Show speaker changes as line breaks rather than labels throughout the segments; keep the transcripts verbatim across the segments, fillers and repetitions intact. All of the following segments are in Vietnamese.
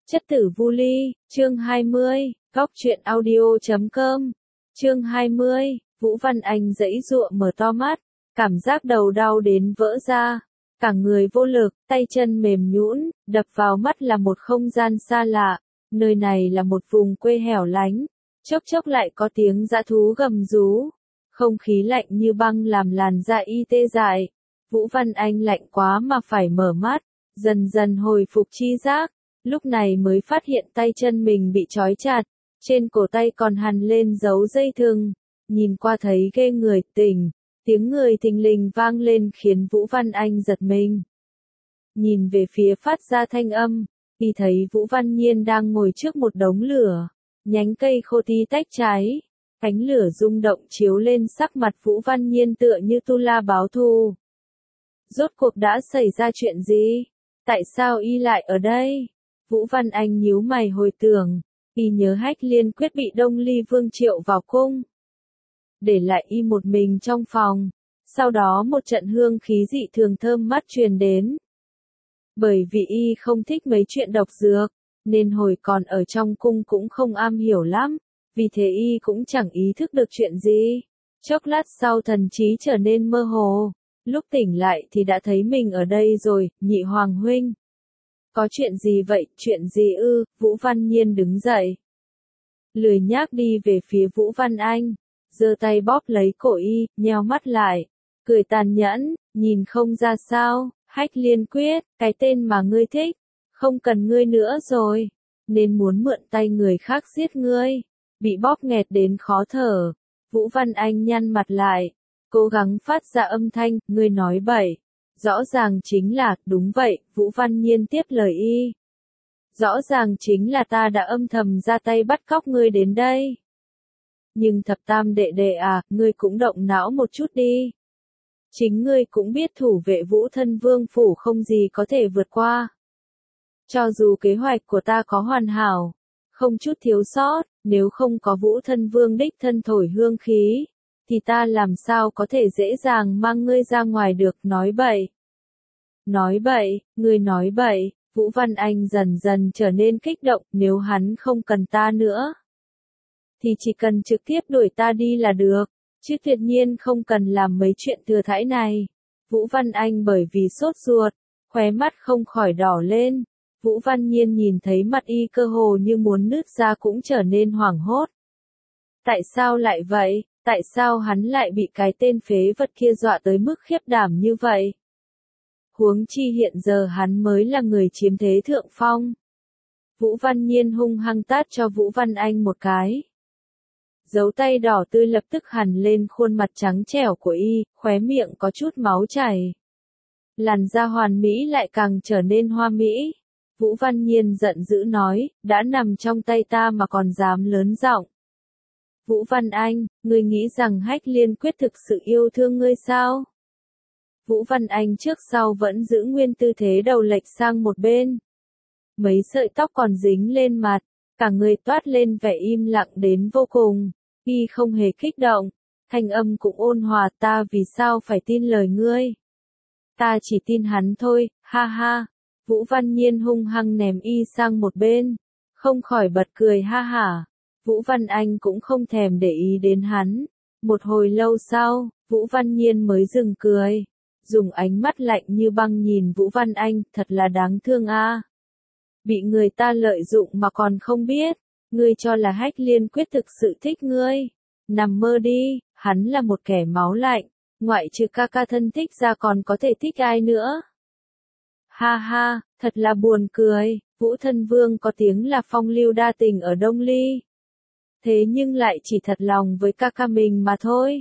Chất tử Vu Ly, chương hai mươi, góc truyện audio chấm com, chương hai mươi, Vũ Văn Anh giãy giụa mở to mắt, cảm giác đầu đau đến vỡ ra, cả người vô lực, tay chân mềm nhũn, đập vào mắt là một không gian xa lạ, nơi này là một vùng quê hẻo lánh, chốc chốc lại có tiếng dã thú gầm rú, không khí lạnh như băng làm làn da y tê dại, Vũ Văn Anh lạnh quá mà phải mở mắt, dần dần hồi phục tri giác. Lúc này mới phát hiện tay chân mình bị trói chặt, trên cổ tay còn hằn lên dấu dây thừng, nhìn qua thấy ghê người, tỉnh, tiếng người thình lình vang lên khiến Vũ Văn Anh giật mình. Nhìn về phía phát ra thanh âm, thì thấy Vũ Văn Nhiên đang ngồi trước một đống lửa, nhánh cây khô tí tách cháy, cánh lửa rung động chiếu lên sắc mặt Vũ Văn Nhiên tựa như tu la báo thù. Rốt cuộc đã xảy ra chuyện gì? Tại sao y lại ở đây? Vũ Văn Anh nhíu mày hồi tưởng, y nhớ Hách Liên Quyết bị Đông Ly Vương triệu vào cung, để lại y một mình trong phòng, sau đó một trận hương khí dị thường thơm mát truyền đến. Bởi vì y không thích mấy chuyện độc dược, nên hồi còn ở trong cung cũng không am hiểu lắm, vì thế y cũng chẳng ý thức được chuyện gì. Chốc lát sau thần trí trở nên mơ hồ, lúc tỉnh lại thì đã thấy mình ở đây rồi, Nhị Hoàng huynh. Có chuyện gì vậy, chuyện gì ư? Vũ Văn Nhiên đứng dậy, lười nhác đi về phía Vũ Văn Anh, giơ tay bóp lấy cổ y, nheo mắt lại, cười tàn nhẫn, nhìn không ra sao, Hách Liên Quyết, cái tên mà ngươi thích, không cần ngươi nữa rồi, nên muốn mượn tay người khác giết ngươi, bị bóp nghẹt đến khó thở. Vũ Văn Anh nhăn mặt lại, cố gắng phát ra âm thanh, ngươi nói bậy. Rõ ràng chính là, đúng vậy, Vũ Văn Nhiên tiếp lời y. Rõ ràng chính là ta đã âm thầm ra tay bắt cóc ngươi đến đây. Nhưng thập tam đệ đệ à, ngươi cũng động não một chút đi. Chính ngươi cũng biết thủ vệ Vũ Thân Vương phủ không gì có thể vượt qua. Cho dù kế hoạch của ta có hoàn hảo, không chút thiếu sót, nếu không có Vũ Thân Vương đích thân thổi hương khí, thì ta làm sao có thể dễ dàng mang ngươi ra ngoài được, nói bậy. Nói bậy, ngươi nói bậy, Vũ Văn Anh dần dần trở nên kích động, nếu hắn không cần ta nữa, thì chỉ cần trực tiếp đuổi ta đi là được, chứ tuyệt nhiên không cần làm mấy chuyện thừa thãi này. Vũ Văn Anh bởi vì sốt ruột, khóe mắt không khỏi đỏ lên, Vũ Văn Nhiên nhìn thấy mặt y cơ hồ như muốn nứt ra cũng trở nên hoảng hốt. Tại sao lại vậy? Tại sao hắn lại bị cái tên phế vật kia dọa tới mức khiếp đảm như vậy? Huống chi hiện giờ hắn mới là người chiếm thế thượng phong. Vũ Văn Nhiên hung hăng tát cho Vũ Văn Anh một cái. Dấu tay đỏ tươi lập tức hằn lên khuôn mặt trắng trẻo của y, khóe miệng có chút máu chảy. Làn da hoàn mỹ lại càng trở nên hoa mỹ. Vũ Văn Nhiên giận dữ nói, đã nằm trong tay ta mà còn dám lớn giọng. Vũ Văn Anh, ngươi nghĩ rằng Hách Liên Quyết thực sự yêu thương ngươi sao? Vũ Văn Anh trước sau vẫn giữ nguyên tư thế đầu lệch sang một bên. Mấy sợi tóc còn dính lên mặt, cả người toát lên vẻ im lặng đến vô cùng. Y không hề kích động, thanh âm cũng ôn hòa, ta vì sao phải tin lời ngươi? Ta chỉ tin hắn thôi, ha ha. Vũ Văn Nhiên hung hăng ném y sang một bên, không khỏi bật cười ha hả. Vũ Văn Anh cũng không thèm để ý đến hắn. Một hồi lâu sau, Vũ Văn Nhiên mới dừng cười, dùng ánh mắt lạnh như băng nhìn Vũ Văn Anh, thật là đáng thương a. Bị người ta lợi dụng mà còn không biết, ngươi cho là Hách Liên Quyết thực sự thích ngươi. Nằm mơ đi, hắn là một kẻ máu lạnh, ngoại trừ ca ca thân thích ra còn có thể thích ai nữa. Ha ha, thật là buồn cười, Vũ Thân Vương có tiếng là phong lưu đa tình ở Đông Ly. Thế nhưng lại chỉ thật lòng với ca ca mình mà thôi.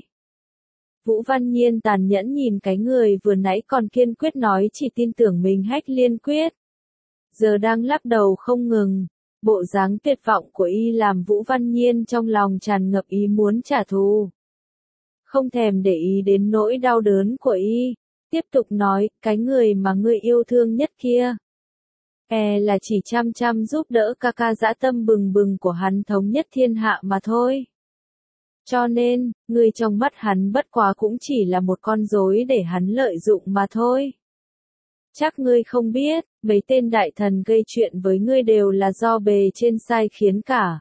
Vũ Văn Nhiên tàn nhẫn nhìn cái người vừa nãy còn kiên quyết nói chỉ tin tưởng mình Hách Liên Quyết. Giờ đang lắc đầu không ngừng, bộ dáng tuyệt vọng của y làm Vũ Văn Nhiên trong lòng tràn ngập ý muốn trả thù. Không thèm để ý đến nỗi đau đớn của y, tiếp tục nói, cái người mà ngươi yêu thương nhất kia. E là chỉ chăm chăm giúp đỡ ca ca dã tâm bừng bừng của hắn thống nhất thiên hạ mà thôi. Cho nên, ngươi trong mắt hắn bất quá cũng chỉ là một con rối để hắn lợi dụng mà thôi. Chắc ngươi không biết, mấy tên đại thần gây chuyện với ngươi đều là do bề trên sai khiến cả.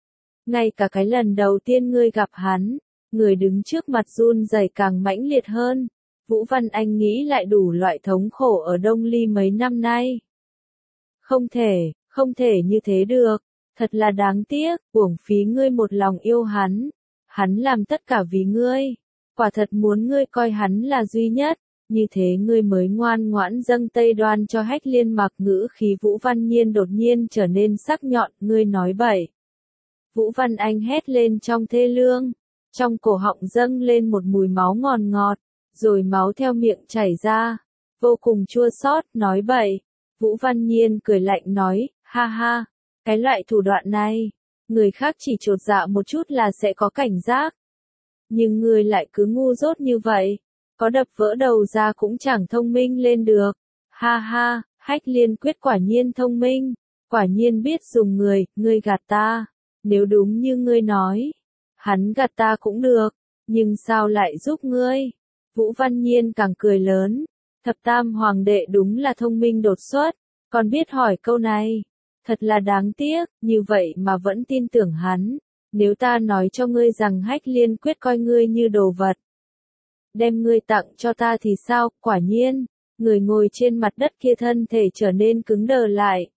Ngay cả cái lần đầu tiên ngươi gặp hắn, người đứng trước mặt run rẩy càng mãnh liệt hơn. Vũ Văn Anh nghĩ lại đủ loại thống khổ ở Đông Ly mấy năm nay. Không thể, không thể như thế được, thật là đáng tiếc, uổng phí ngươi một lòng yêu hắn. Hắn làm tất cả vì ngươi, quả thật muốn ngươi coi hắn là duy nhất, như thế ngươi mới ngoan ngoãn dâng Tây Đoan cho Hách Liên Mặc. Ngữ khí Vũ Văn Nhiên đột nhiên trở nên sắc nhọn, ngươi nói bậy. Vũ Văn Anh hét lên trong thê lương, trong cổ họng dâng lên một mùi máu ngọt ngọt, rồi máu theo miệng chảy ra, vô cùng chua xót, nói bậy. Vũ Văn Nhiên cười lạnh nói, ha ha, cái loại thủ đoạn này, người khác chỉ chột dạ một chút là sẽ có cảnh giác. Nhưng ngươi lại cứ ngu dốt như vậy, có đập vỡ đầu ra cũng chẳng thông minh lên được. Ha ha, Hách Liên Quyết quả nhiên thông minh, quả nhiên biết dùng người, ngươi gạt ta. Nếu đúng như ngươi nói, hắn gạt ta cũng được, nhưng sao lại giúp ngươi? Vũ Văn Nhiên càng cười lớn, thập tam hoàng đệ đúng là thông minh đột xuất, còn biết hỏi câu này. Thật là đáng tiếc, như vậy mà vẫn tin tưởng hắn. Nếu ta nói cho ngươi rằng Hách Liên Quyết coi ngươi như đồ vật, đem ngươi tặng cho ta thì sao? Quả nhiên, người ngồi trên mặt đất kia thân thể trở nên cứng đờ lại.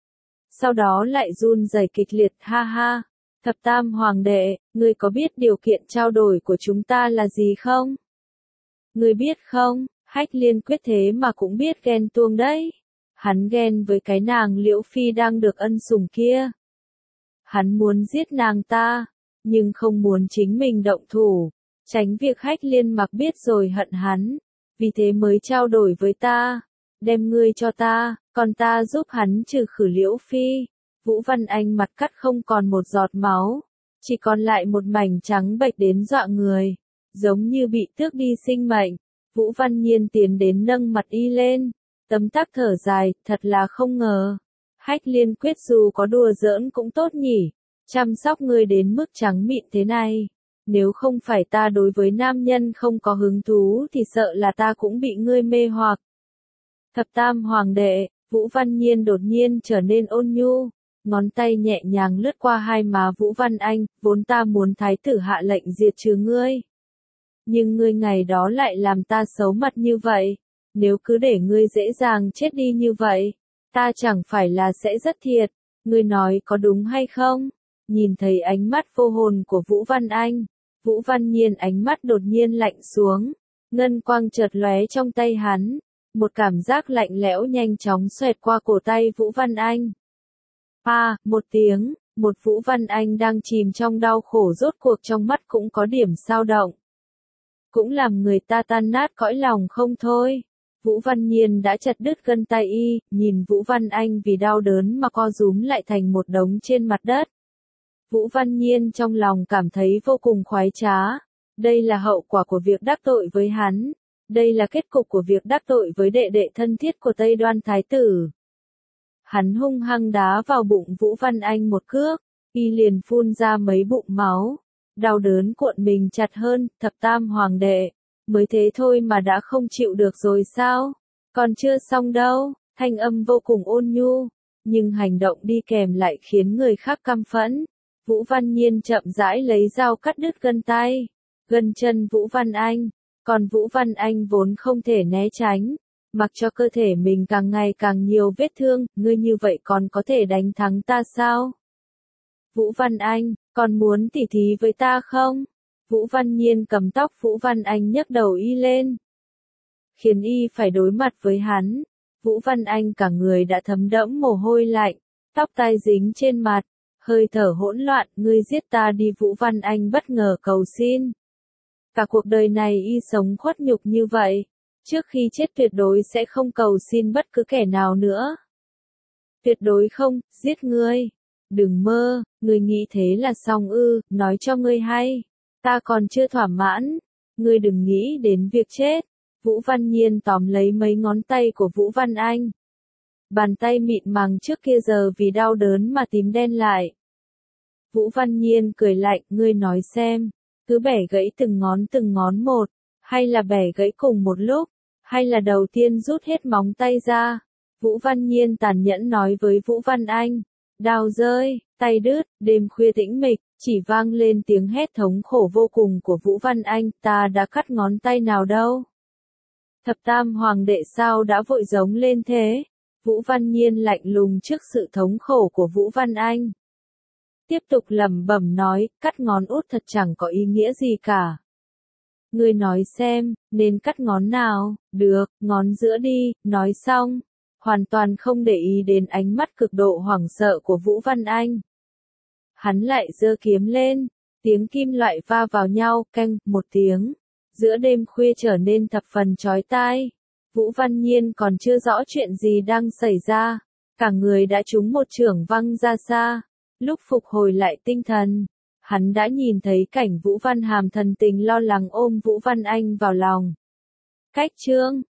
Sau đó lại run rẩy kịch liệt, ha ha. Thập tam hoàng đệ, ngươi có biết điều kiện trao đổi của chúng ta là gì không? Ngươi biết không, Hách Liên Quyết thế mà cũng biết ghen tuông đấy. Hắn ghen với cái nàng Liễu Phi đang được ân sủng kia. Hắn muốn giết nàng ta, nhưng không muốn chính mình động thủ, tránh việc Hách Liên Mặc biết rồi hận hắn, vì thế mới trao đổi với ta, đem ngươi cho ta, còn ta giúp hắn trừ khử Liễu Phi. Vũ Văn Anh mặt cắt không còn một giọt máu, chỉ còn lại một mảnh trắng bệch đến dọa người, giống như bị tước đi sinh mệnh. Vũ Văn Nhiên tiến đến nâng mặt y lên, tấm tắc thở dài, thật là không ngờ. Hách Liên Quyết dù có đùa giỡn cũng tốt nhỉ, chăm sóc ngươi đến mức trắng mịn thế này. Nếu không phải ta đối với nam nhân không có hứng thú thì sợ là ta cũng bị ngươi mê hoặc. Thập tam hoàng đệ, Vũ Văn Nhiên đột nhiên trở nên ôn nhu, ngón tay nhẹ nhàng lướt qua hai má Vũ Văn Anh, vốn ta muốn thái tử hạ lệnh diệt trừ ngươi. Nhưng ngươi ngày đó lại làm ta xấu mặt như vậy, nếu cứ để ngươi dễ dàng chết đi như vậy, ta chẳng phải là sẽ rất thiệt, ngươi nói có đúng hay không? Nhìn thấy ánh mắt vô hồn của Vũ Văn Anh, Vũ Văn Nhiên ánh mắt đột nhiên lạnh xuống, ngân quang chợt lóe trong tay hắn, một cảm giác lạnh lẽo nhanh chóng xoẹt qua cổ tay Vũ Văn Anh. Pa, một tiếng, một Vũ Văn Anh đang chìm trong đau khổ rốt cuộc trong mắt cũng có điểm dao động. Cũng làm người ta tan nát cõi lòng không thôi. Vũ Văn Nhiên đã chặt đứt gân tay y, nhìn Vũ Văn Anh vì đau đớn mà co rúm lại thành một đống trên mặt đất. Vũ Văn Nhiên trong lòng cảm thấy vô cùng khoái trá. Đây là hậu quả của việc đắc tội với hắn. Đây là kết cục của việc đắc tội với đệ đệ thân thiết của Tây Đoan Thái tử. Hắn hung hăng đá vào bụng Vũ Văn Anh một cước, y liền phun ra mấy bụng máu. Đau đớn cuộn mình chặt hơn, thập tam hoàng đệ. Mới thế thôi mà đã không chịu được rồi sao? Còn chưa xong đâu, thanh âm vô cùng ôn nhu, nhưng hành động đi kèm lại khiến người khác căm phẫn. Vũ Văn Nhiên chậm rãi lấy dao cắt đứt gân tay, gân chân Vũ Văn Anh, còn Vũ Văn Anh vốn không thể né tránh, mặc cho cơ thể mình càng ngày càng nhiều vết thương, ngươi như vậy còn có thể đánh thắng ta sao? Vũ Văn Anh, còn muốn tỉ thí với ta không? Vũ Văn Nhiên cầm tóc Vũ Văn Anh nhấc đầu y lên, khiến y phải đối mặt với hắn. Vũ Văn Anh cả người đã thấm đẫm mồ hôi lạnh, tóc tai dính trên mặt, hơi thở hỗn loạn, ngươi giết ta đi. Vũ Văn Anh bất ngờ cầu xin. Cả cuộc đời này y sống khuất nhục như vậy, trước khi chết tuyệt đối sẽ không cầu xin bất cứ kẻ nào nữa. Tuyệt đối không, giết ngươi. Đừng mơ, ngươi nghĩ thế là xong ư, nói cho ngươi hay. Ta còn chưa thỏa mãn, ngươi đừng nghĩ đến việc chết. Vũ Văn Nhiên tóm lấy mấy ngón tay của Vũ Văn Anh. Bàn tay mịn màng trước kia giờ vì đau đớn mà tím đen lại. Vũ Văn Nhiên cười lạnh, ngươi nói xem, cứ bẻ gãy từng ngón từng ngón một, hay là bẻ gãy cùng một lúc? Hay là đầu tiên rút hết móng tay ra? Vũ Văn Nhiên tàn nhẫn nói với Vũ Văn Anh. Đao rơi, tay đứt, đêm khuya tĩnh mịch, chỉ vang lên tiếng hét thống khổ vô cùng của Vũ Văn Anh, ta đã cắt ngón tay nào đâu. Thập tam hoàng đệ sao đã vội giống lên thế? Vũ Văn Nhiên lạnh lùng trước sự thống khổ của Vũ Văn Anh. Tiếp tục lẩm bẩm nói, cắt ngón út thật chẳng có ý nghĩa gì cả. Ngươi nói xem, nên cắt ngón nào? Được, ngón giữa đi, nói xong. Hoàn toàn không để ý đến ánh mắt cực độ hoảng sợ của Vũ Văn Anh. Hắn lại giơ kiếm lên, tiếng kim loại va vào nhau, canh, một tiếng. Giữa đêm khuya trở nên thập phần chói tai. Vũ Văn Nhiên còn chưa rõ chuyện gì đang xảy ra. Cả người đã trúng một chưởng văng ra xa. Lúc phục hồi lại tinh thần, hắn đã nhìn thấy cảnh Vũ Văn Hàm thần tình lo lắng ôm Vũ Văn Anh vào lòng. Cách chương